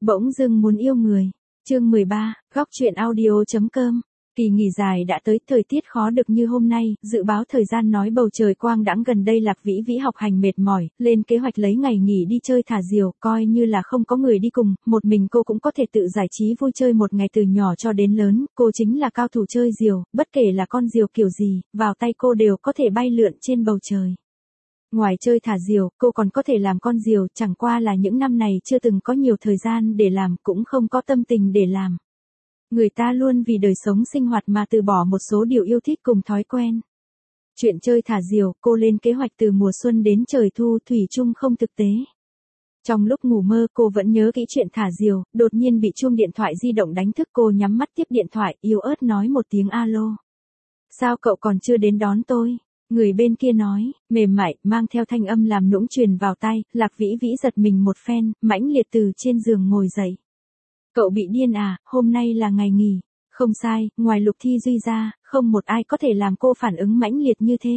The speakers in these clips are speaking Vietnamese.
Bỗng dưng muốn yêu người. Chương 13, góc truyện audio.com. Kỳ nghỉ dài đã tới, thời tiết khó được như hôm nay, dự báo thời gian nói bầu trời quang đãng, gần đây Lạc Vĩ Vĩ học hành mệt mỏi, lên kế hoạch lấy ngày nghỉ đi chơi thả diều, coi như là không có người đi cùng, một mình cô cũng có thể tự giải trí vui chơi một ngày. Từ nhỏ cho đến lớn, cô chính là cao thủ chơi diều, bất kể là con diều kiểu gì, vào tay cô đều có thể bay lượn trên bầu trời. Ngoài chơi thả diều, cô còn có thể làm con diều, chẳng qua là những năm này chưa từng có nhiều thời gian để làm, cũng không có tâm tình để làm. Người ta luôn vì đời sống sinh hoạt mà từ bỏ một số điều yêu thích cùng thói quen. Chuyện chơi thả diều, cô lên kế hoạch từ mùa xuân đến trời thu, thủy chung không thực tế. Trong lúc ngủ mơ cô vẫn nhớ kỹ chuyện thả diều, đột nhiên bị chuông điện thoại di động đánh thức, cô nhắm mắt tiếp điện thoại, yếu ớt nói một tiếng alo. Sao cậu còn chưa đến đón tôi? Người bên kia nói, mềm mại, mang theo thanh âm làm nũng truyền vào tai. Lạc Vĩ Vĩ giật mình một phen, mãnh liệt từ trên giường ngồi dậy. Cậu bị điên à, hôm nay là ngày nghỉ. Không sai, ngoài Lục Thi Duy ra, không một ai có thể làm cô phản ứng mãnh liệt như thế.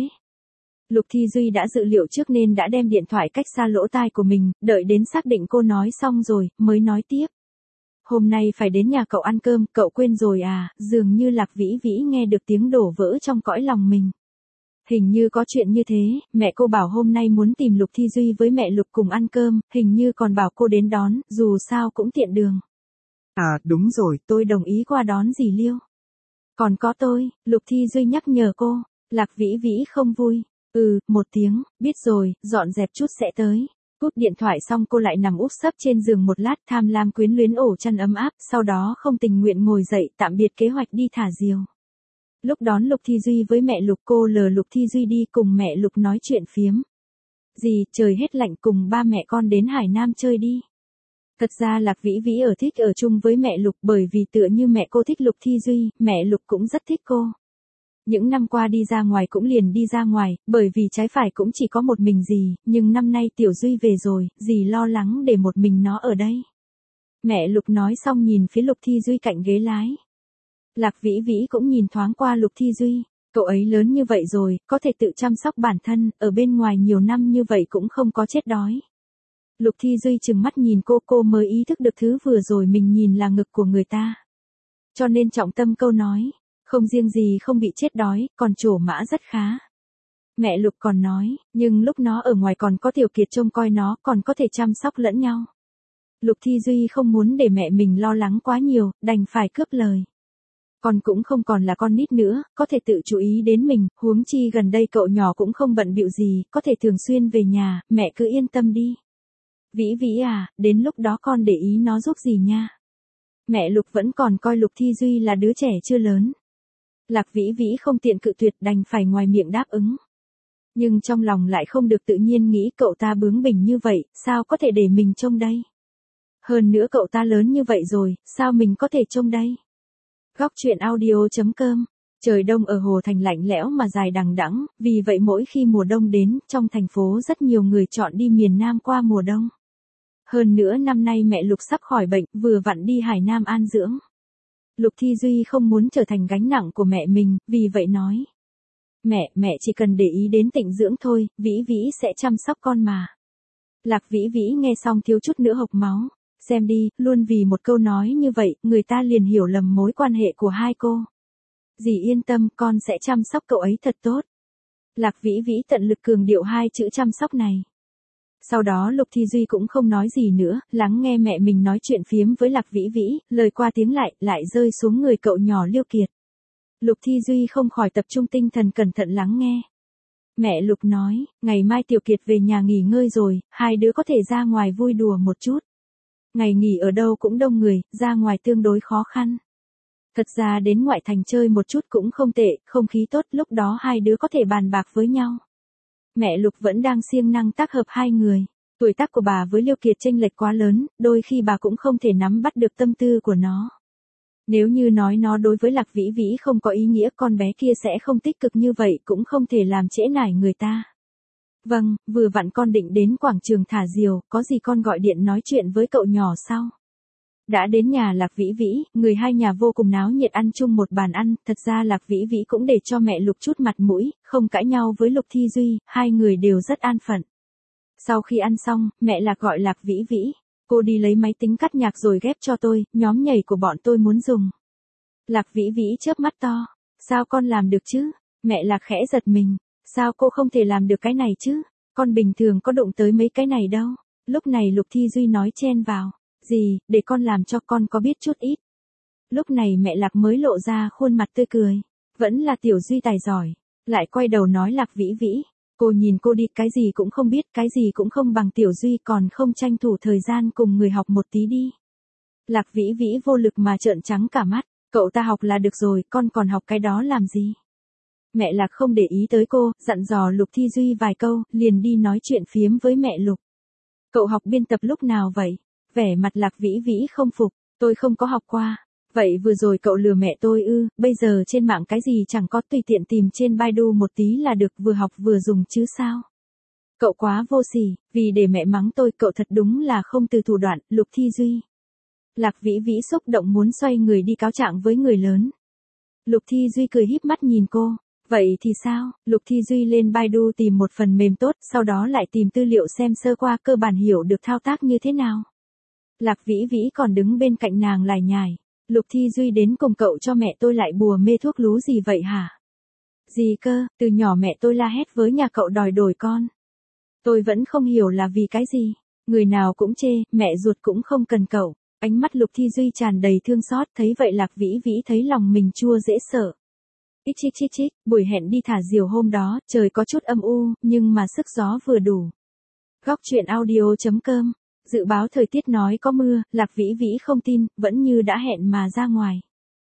Lục Thi Duy đã dự liệu trước nên đã đem điện thoại cách xa lỗ tai của mình, đợi đến xác định cô nói xong rồi, mới nói tiếp. Hôm nay phải đến nhà cậu ăn cơm, cậu quên rồi à? Dường như Lạc Vĩ Vĩ nghe được tiếng đổ vỡ trong cõi lòng mình. Hình như có chuyện như thế, mẹ cô bảo hôm nay muốn tìm Lục Thi Duy với mẹ Lục cùng ăn cơm, hình như còn bảo cô đến đón, dù sao cũng tiện đường. À, đúng rồi, tôi đồng ý qua đón dì Liêu. Còn có tôi, Lục Thi Duy nhắc nhở cô. Lạc Vĩ Vĩ không vui. Một tiếng, biết rồi, dọn dẹp chút sẽ tới. Cúp điện thoại xong cô lại nằm úp sấp trên giường một lát, tham lam quyến luyến ổ chăn ấm áp, sau đó không tình nguyện ngồi dậy, tạm biệt kế hoạch đi thả diều. Lúc đón Lục Thi Duy với mẹ Lục, cô lờ Lục Thi Duy đi cùng mẹ Lục nói chuyện phiếm. Dì, trời hết lạnh, cùng ba mẹ con đến Hải Nam chơi đi. Thật ra Lạc Vĩ Vĩ thích ở chung với mẹ Lục, bởi vì tựa như mẹ cô thích Lục Thi Duy, mẹ Lục cũng rất thích cô. Những năm qua đi ra ngoài cũng liền đi ra ngoài, bởi vì trái phải cũng chỉ có một mình dì, nhưng năm nay Tiểu Duy về rồi, dì lo lắng để một mình nó ở đây. Mẹ Lục nói xong nhìn phía Lục Thi Duy cạnh ghế lái. Lạc Vĩ Vĩ cũng nhìn thoáng qua Lục Thi Duy, cậu ấy lớn như vậy rồi, có thể tự chăm sóc bản thân, ở bên ngoài nhiều năm như vậy cũng không có chết đói. Lục Thi Duy trừng mắt nhìn cô mới ý thức được thứ vừa rồi mình nhìn là ngực của người ta. Cho nên trọng tâm câu nói, không riêng gì không bị chết đói, còn trổ mã rất khá. Mẹ Lục còn nói, nhưng lúc nó ở ngoài còn có Tiểu Kiệt trông coi nó, còn có thể chăm sóc lẫn nhau. Lục Thi Duy không muốn để mẹ mình lo lắng quá nhiều, đành phải cướp lời. Con cũng không còn là con nít nữa, có thể tự chú ý đến mình, huống chi gần đây cậu nhỏ cũng không bận bịu gì, có thể thường xuyên về nhà, mẹ cứ yên tâm đi. Vĩ Vĩ à, đến lúc đó con để ý nó giúp gì nha. Mẹ Lục vẫn còn coi Lục Thi Duy là đứa trẻ chưa lớn. Lạc Vĩ Vĩ không tiện cự tuyệt, đành phải ngoài miệng đáp ứng. Nhưng trong lòng lại không được tự nhiên, nghĩ cậu ta bướng bỉnh như vậy, sao có thể để mình trông đây. Hơn nữa cậu ta lớn như vậy rồi, sao mình có thể trông đây. Góc truyện audio.com. Trời đông ở Hồ Thành lạnh lẽo mà dài đằng đẵng, vì vậy mỗi khi mùa đông đến, trong thành phố rất nhiều người chọn đi miền Nam qua mùa đông. Hơn nữa năm nay mẹ Lục sắp khỏi bệnh, vừa vặn đi Hải Nam an dưỡng. Lục Thi Duy không muốn trở thành gánh nặng của mẹ mình, vì vậy nói. Mẹ chỉ cần để ý đến tịnh dưỡng thôi, Vĩ Vĩ sẽ chăm sóc con mà. Lạc Vĩ Vĩ nghe xong thiếu chút nữa hộc máu. Xem đi, luôn vì một câu nói như vậy, người ta liền hiểu lầm mối quan hệ của hai cô. Dì yên tâm, con sẽ chăm sóc cậu ấy thật tốt. Lạc Vĩ Vĩ tận lực cường điệu hai chữ chăm sóc này. Sau đó Lục Thi Duy cũng không nói gì nữa, lắng nghe mẹ mình nói chuyện phiếm với Lạc Vĩ Vĩ, lời qua tiếng lại rơi xuống người cậu nhỏ Liêu Kiệt. Lục Thi Duy không khỏi tập trung tinh thần cẩn thận lắng nghe. Mẹ Lục nói, ngày mai Tiểu Kiệt về nhà nghỉ ngơi rồi, hai đứa có thể ra ngoài vui đùa một chút. Ngày nghỉ ở đâu cũng đông người, ra ngoài tương đối khó khăn. Thật ra đến ngoại thành chơi một chút cũng không tệ, không khí tốt, lúc đó hai đứa có thể bàn bạc với nhau. Mẹ Lục vẫn đang siêng năng tác hợp hai người. Tuổi tác của bà với Liêu Kiệt chênh lệch quá lớn, đôi khi bà cũng không thể nắm bắt được tâm tư của nó. Nếu như nói nó đối với Lạc Vĩ Vĩ không có ý nghĩa, con bé kia sẽ không tích cực như vậy, cũng không thể làm trễ nải người ta. Vâng, vừa vặn con định đến quảng trường thả diều, có gì con gọi điện nói chuyện với cậu nhỏ sau. Đã đến nhà Lạc Vĩ Vĩ, người hai nhà vô cùng náo nhiệt ăn chung một bàn ăn, thật ra Lạc Vĩ Vĩ cũng để cho mẹ Lục chút mặt mũi, không cãi nhau với Lục Thi Duy, hai người đều rất an phận. Sau khi ăn xong, mẹ Lạc gọi Lạc Vĩ Vĩ. Cô đi lấy máy tính cắt nhạc rồi ghép cho tôi, nhóm nhảy của bọn tôi muốn dùng. Lạc Vĩ Vĩ chớp mắt to. Sao con làm được chứ? Mẹ Lạc khẽ giật mình. Sao cô không thể làm được cái này chứ? Con bình thường có đụng tới mấy cái này đâu. Lúc này Lục Thi Duy nói chen vào. Gì, để con làm cho con có biết chút ít. Lúc này mẹ Lạc mới lộ ra khuôn mặt tươi cười. Vẫn là Tiểu Duy tài giỏi. Lại quay đầu nói Lạc Vĩ Vĩ. Cô nhìn cô đi, cái gì cũng không biết, cái gì cũng không bằng Tiểu Duy, còn không tranh thủ thời gian cùng người học một tí đi. Lạc Vĩ Vĩ vô lực mà trợn trắng cả mắt. Cậu ta học là được rồi, con còn học cái đó làm gì? Mẹ Lạc không để ý tới cô, dặn dò Lục Thi Duy vài câu, liền đi nói chuyện phiếm với mẹ Lục. Cậu học biên tập lúc nào vậy? Vẻ mặt Lạc Vĩ Vĩ không phục. Tôi không có học qua. Vậy vừa rồi cậu lừa mẹ tôi ư? Bây giờ trên mạng cái gì chẳng có, tùy tiện tìm trên Baidu một tí là được, vừa học vừa dùng chứ sao? Cậu quá vô sỉ, vì để mẹ mắng tôi, cậu thật đúng là không từ thủ đoạn. Lục Thi Duy. Lạc Vĩ Vĩ xúc động muốn xoay người đi cáo trạng với người lớn. Lục Thi Duy cười híp mắt nhìn cô. Vậy thì sao? Lục Thi Duy lên Baidu tìm một phần mềm tốt, sau đó lại tìm tư liệu xem sơ qua, cơ bản hiểu được thao tác như thế nào. Lạc Vĩ Vĩ còn đứng bên cạnh nàng lải nhải. Lục Thi Duy đến cùng cậu cho mẹ tôi lại bùa mê thuốc lú gì vậy hả? Gì cơ, từ nhỏ mẹ tôi la hét với nhà cậu đòi đổi con. Tôi vẫn không hiểu là vì cái gì. Người nào cũng chê, mẹ ruột cũng không cần cậu. Ánh mắt Lục Thi Duy tràn đầy thương xót, thấy vậy Lạc Vĩ Vĩ thấy lòng mình chua dễ sợ. Ích chích chích chích, buổi hẹn đi thả diều hôm đó, trời có chút âm u, nhưng mà sức gió vừa đủ. Góc truyện audio.com. Dự báo thời tiết nói có mưa, Lạc Vĩ Vĩ không tin, vẫn như đã hẹn mà ra ngoài.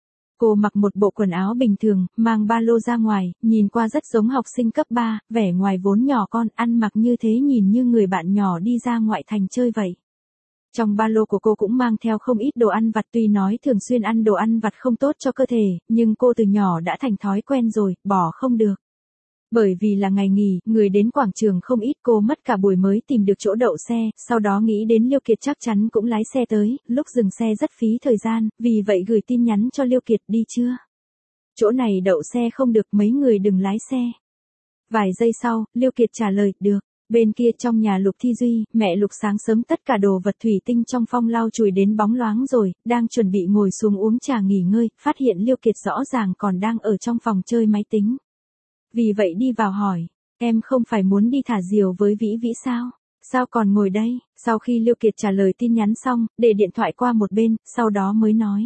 Cô mặc một bộ quần áo bình thường, mang ba lô ra ngoài, nhìn qua rất giống học sinh cấp 3, vẻ ngoài vốn nhỏ con, ăn mặc như thế nhìn như người bạn nhỏ đi ra ngoại thành chơi vậy. Trong ba lô của cô cũng mang theo không ít đồ ăn vặt, tuy nói thường xuyên ăn đồ ăn vặt không tốt cho cơ thể, nhưng cô từ nhỏ đã thành thói quen rồi, bỏ không được. Bởi vì là ngày nghỉ, người đến quảng trường không ít, cô mất cả buổi mới tìm được chỗ đậu xe, sau đó nghĩ đến Liêu Kiệt chắc chắn cũng lái xe tới, lúc dừng xe rất phí thời gian, vì vậy gửi tin nhắn cho Liêu Kiệt đi chưa? Chỗ này đậu xe không được, mấy người đừng lái xe. Vài giây sau, Liêu Kiệt trả lời, được. Bên kia trong nhà Lục Thi Duy, mẹ Lục sáng sớm tất cả đồ vật thủy tinh trong phong lau chùi đến bóng loáng rồi, đang chuẩn bị ngồi xuống uống trà nghỉ ngơi, phát hiện Liêu Kiệt rõ ràng còn đang ở trong phòng chơi máy tính. Vì vậy đi vào hỏi, em không phải muốn đi thả diều với Vĩ Vĩ sao? Sao còn ngồi đây? Sau khi Liêu Kiệt trả lời tin nhắn xong, để điện thoại qua một bên, sau đó mới nói.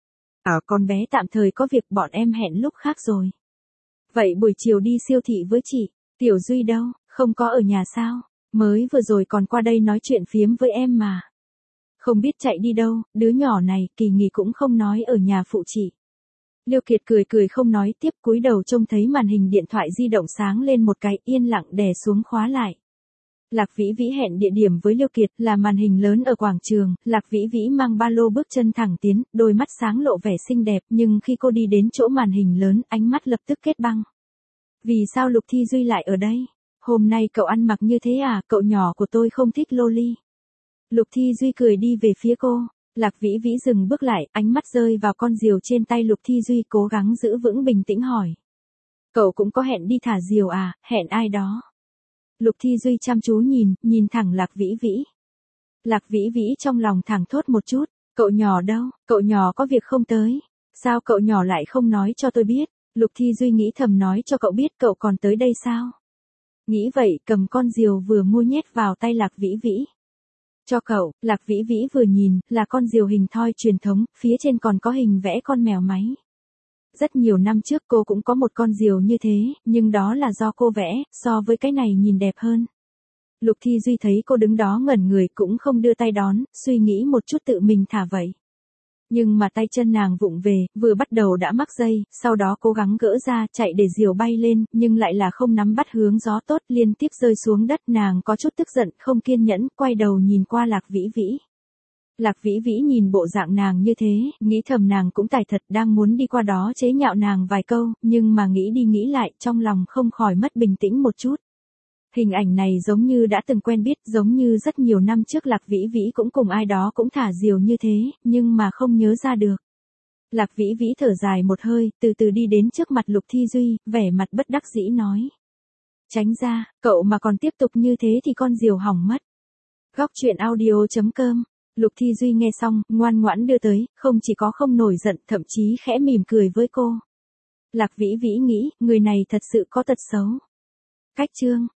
Con bé tạm thời có việc, bọn em hẹn lúc khác rồi. Vậy buổi chiều đi siêu thị với chị. Tiểu Duy đâu, không có ở nhà sao? Mới vừa rồi còn qua đây nói chuyện phiếm với em mà. Không biết chạy đi đâu, đứa nhỏ này, kỳ nghỉ cũng không nói ở nhà phụ chị. Liêu Kiệt cười cười không nói tiếp, cúi đầu trông thấy màn hình điện thoại di động sáng lên một cái, yên lặng đè xuống khóa lại. Lạc Vĩ Vĩ hẹn địa điểm với Liêu Kiệt là màn hình lớn ở quảng trường, Lạc Vĩ Vĩ mang ba lô bước chân thẳng tiến, đôi mắt sáng lộ vẻ xinh đẹp, nhưng khi cô đi đến chỗ màn hình lớn, ánh mắt lập tức kết băng. Vì sao Lục Thi Duy lại ở đây? Hôm nay cậu ăn mặc như thế à, cậu nhỏ của tôi không thích loli. Lục Thi Duy cười đi về phía cô. Lạc Vĩ Vĩ dừng bước lại, ánh mắt rơi vào con diều trên tay Lục Thi Duy, cố gắng giữ vững bình tĩnh hỏi. Cậu cũng có hẹn đi thả diều à, hẹn ai đó? Lục Thi Duy chăm chú nhìn thẳng Lạc Vĩ Vĩ. Lạc Vĩ Vĩ trong lòng thẳng thốt một chút, cậu nhỏ đâu, cậu nhỏ có việc không tới. Sao cậu nhỏ lại không nói cho tôi biết? Lục Thi Duy nghĩ thầm nói cho cậu biết cậu còn tới đây sao? Nghĩ vậy, cầm con diều vừa mua nhét vào tay Lạc Vĩ Vĩ. Cho cậu, Lạc Vĩ Vĩ vừa nhìn, là con diều hình thoi truyền thống, phía trên còn có hình vẽ con mèo máy. Rất nhiều năm trước cô cũng có một con diều như thế, nhưng đó là do cô vẽ, so với cái này nhìn đẹp hơn. Lục Thi Duy thấy cô đứng đó ngẩn người cũng không đưa tay đón, suy nghĩ một chút tự mình thả vậy. Nhưng mà tay chân nàng vụng về, vừa bắt đầu đã mắc dây, sau đó cố gắng gỡ ra, chạy để diều bay lên, nhưng lại là không nắm bắt hướng gió tốt, liên tiếp rơi xuống đất. Nàng có chút tức giận, không kiên nhẫn, quay đầu nhìn qua Lạc Vĩ Vĩ. Lạc Vĩ Vĩ nhìn bộ dạng nàng như thế, nghĩ thầm nàng cũng tài thật, đang muốn đi qua đó chế nhạo nàng vài câu, nhưng mà nghĩ đi nghĩ lại, trong lòng không khỏi mất bình tĩnh một chút. Hình ảnh này giống như đã từng quen biết, giống như rất nhiều năm trước Lạc Vĩ Vĩ cũng cùng ai đó cũng thả diều như thế, nhưng mà không nhớ ra được. Lạc Vĩ Vĩ thở dài một hơi, từ từ đi đến trước mặt Lục Thi Duy, vẻ mặt bất đắc dĩ nói. Tránh ra, cậu mà còn tiếp tục như thế thì con diều hỏng mất. Góc truyện audio.com Lục Thi Duy nghe xong, ngoan ngoãn đưa tới, không chỉ có không nổi giận, thậm chí khẽ mỉm cười với cô. Lạc Vĩ Vĩ nghĩ, người này thật sự có tật xấu. Cách chương